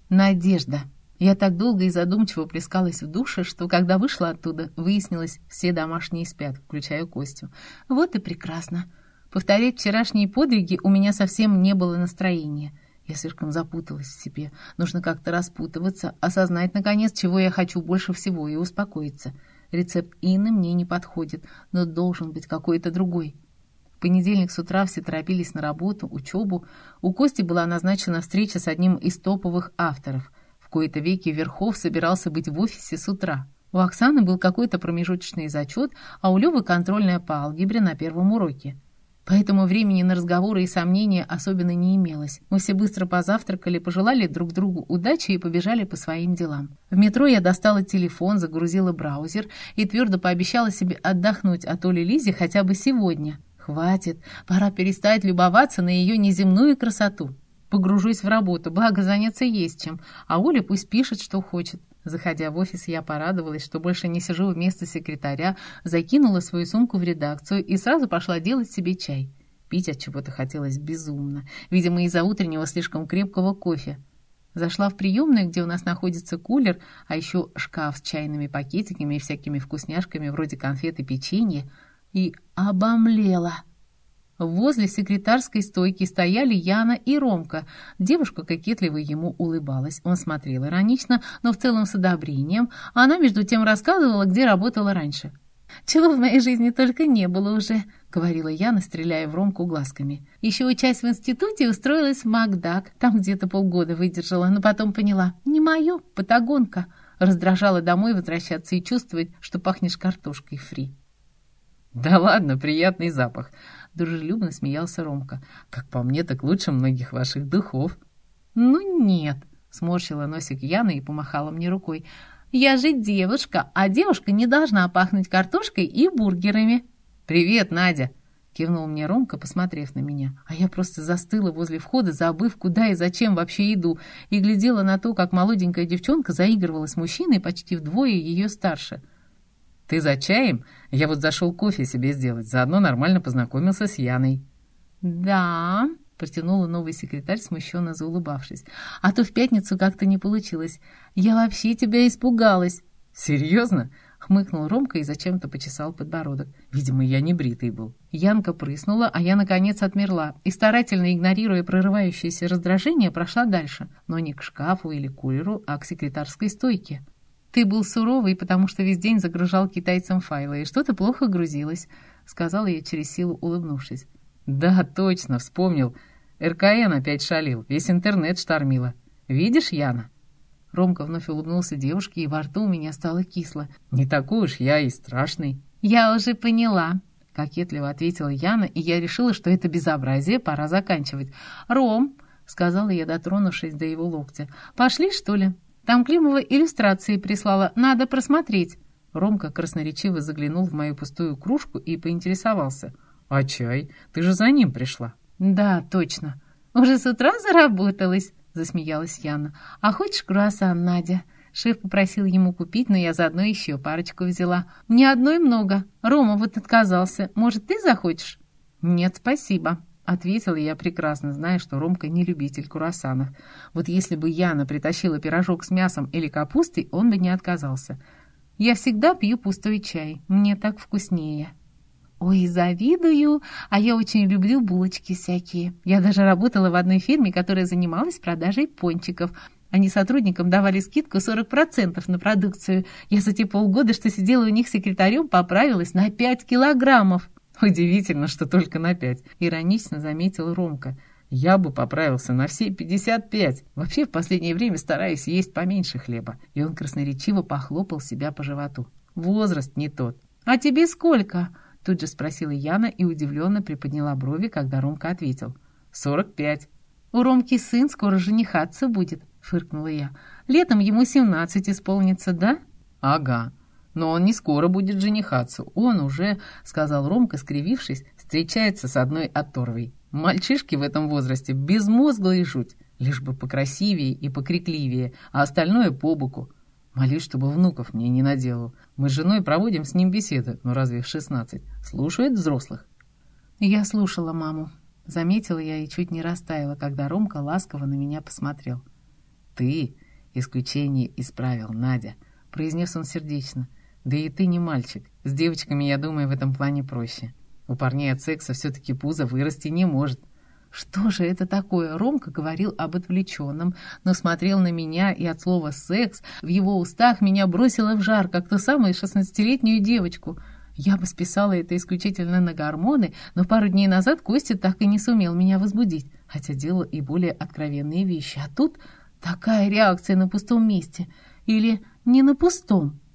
Надежда. Я так долго и задумчиво плескалась в душе, что, когда вышла оттуда, выяснилось, все домашние спят, включая Костю. Вот и прекрасно. Повторять вчерашние подвиги у меня совсем не было настроения. Я слишком запуталась в себе. Нужно как-то распутываться, осознать, наконец, чего я хочу больше всего, и успокоиться. Рецепт Инны мне не подходит, но должен быть какой-то другой. В понедельник с утра все торопились на работу, учебу. У Кости была назначена встреча с одним из топовых авторов. В кои-то веки Верхов собирался быть в офисе с утра. У Оксаны был какой-то промежуточный зачет, а у Лёвы контрольная по алгебре на первом уроке. Поэтому времени на разговоры и сомнения особенно не имелось. Мы все быстро позавтракали, пожелали друг другу удачи и побежали по своим делам. В метро я достала телефон, загрузила браузер и твердо пообещала себе отдохнуть от Оли Лизи хотя бы сегодня. Хватит, пора перестать любоваться на ее неземную красоту. Погружусь в работу, благо заняться есть чем, а Оля пусть пишет, что хочет. Заходя в офис, я порадовалась, что больше не сижу вместо секретаря, закинула свою сумку в редакцию и сразу пошла делать себе чай. Пить от чего-то хотелось безумно, видимо, из-за утреннего слишком крепкого кофе. Зашла в приемную, где у нас находится кулер, а еще шкаф с чайными пакетиками и всякими вкусняшками вроде конфет и печенья, и обомлела. Возле секретарской стойки стояли Яна и Ромка. Девушка кокетливо ему улыбалась. Он смотрел иронично, но в целом с одобрением. А она между тем рассказывала, где работала раньше. «Чего в моей жизни только не было уже», — говорила Яна, стреляя в Ромку глазками. «Еще учась в институте, устроилась в Макдак. Там где-то полгода выдержала, но потом поняла. Не мое, патагонка». Раздражала домой возвращаться и чувствовать, что пахнешь картошкой фри. «Да ладно, приятный запах!» — дружелюбно смеялся Ромка. «Как по мне, так лучше многих ваших духов». «Ну нет», — сморщила носик Яна и помахала мне рукой. «Я же девушка, а девушка не должна пахнуть картошкой и бургерами». «Привет, Надя!» — кивнул мне Ромка, посмотрев на меня. А я просто застыла возле входа, забыв, куда и зачем вообще иду, и глядела на то, как молоденькая девчонка заигрывала с мужчиной почти вдвое ее старше. «Ты за чаем? Я вот зашел кофе себе сделать, заодно нормально познакомился с Яной». «Да», — протянула новый секретарь, смущенно заулыбавшись. «А то в пятницу как-то не получилось. Я вообще тебя испугалась». «Серьезно?» — хмыкнул Ромка и зачем-то почесал подбородок. «Видимо, я не бритый был». Янка прыснула, а я, наконец, отмерла и, старательно игнорируя прорывающееся раздражение, прошла дальше, но не к шкафу или кулеру, а к секретарской стойке. «Ты был суровый, потому что весь день загружал китайцам файлы, и что-то плохо грузилось», — сказала я через силу, улыбнувшись. «Да, точно, вспомнил. РКН опять шалил, весь интернет штормило. Видишь, Яна?» Ромка вновь улыбнулся девушке, и во рту у меня стало кисло. «Не такой уж я и страшный». «Я уже поняла», — кокетливо ответила Яна, и я решила, что это безобразие пора заканчивать. «Ром», — сказала я, дотронувшись до его локтя, — «пошли, что ли? Там Климова иллюстрации прислала, надо просмотреть». Ромка красноречиво заглянул в мою пустую кружку и поинтересовался. «А чай? Ты же за ним пришла». «Да, точно. Уже с утра заработалась», — засмеялась Яна. «А хочешь круассан, Надя?» Шеф попросил ему купить, но я заодно еще парочку взяла. «Мне одной много. Рома вот отказался. Может, ты захочешь?» «Нет, спасибо», — ответила я, прекрасно зная, что Ромка не любитель круассанов. Вот если бы Яна притащила пирожок с мясом или капустой, он бы не отказался. «Я всегда пью пустой чай. Мне так вкуснее». «Ой, завидую, а я очень люблю булочки всякие. Я даже работала в одной фирме, которая занималась продажей пончиков. Они сотрудникам давали скидку 40% на продукцию. Я за те полгода, что сидела у них секретарем, поправилась на 5 килограммов». «Удивительно, что только на 5», — иронично заметил Ромка. «Я бы поправился на все 55. Вообще в последнее время стараюсь есть поменьше хлеба». И он красноречиво похлопал себя по животу. «Возраст не тот». «А тебе сколько?» Тут же спросила Яна и удивленно приподняла брови, когда Ромка ответил. 45. «У Ромки сын скоро женихаться будет», — фыркнула я. «Летом ему 17 исполнится, да?» «Ага. Но он не скоро будет женихаться. Он уже, — сказал Ромка, скривившись, — встречается с одной оторвой. Мальчишки в этом возрасте безмозглые жуть, лишь бы покрасивее и покрикливее, а остальное по боку. Молюсь, чтобы внуков мне не наделал. Мы с женой проводим с ним беседы, но разве в 16? Слушает взрослых?» Я слушала маму. Заметила я и чуть не растаяла, когда Ромка ласково на меня посмотрел. «Ты исключение исправил, Надя», — произнес он сердечно. «Да и ты не мальчик. С девочками, я думаю, в этом плане проще. У парней от секса все-таки пузо вырасти не может». Что же это такое? Ромка говорил об отвлеченном, но смотрел на меня, и от слова «секс» в его устах меня бросило в жар, как ту самую 16-летнюю девочку. Я бы списала это исключительно на гормоны, но пару дней назад Костя так и не сумел меня возбудить, хотя делал и более откровенные вещи. А тут такая реакция на пустом месте. Или не на пустом.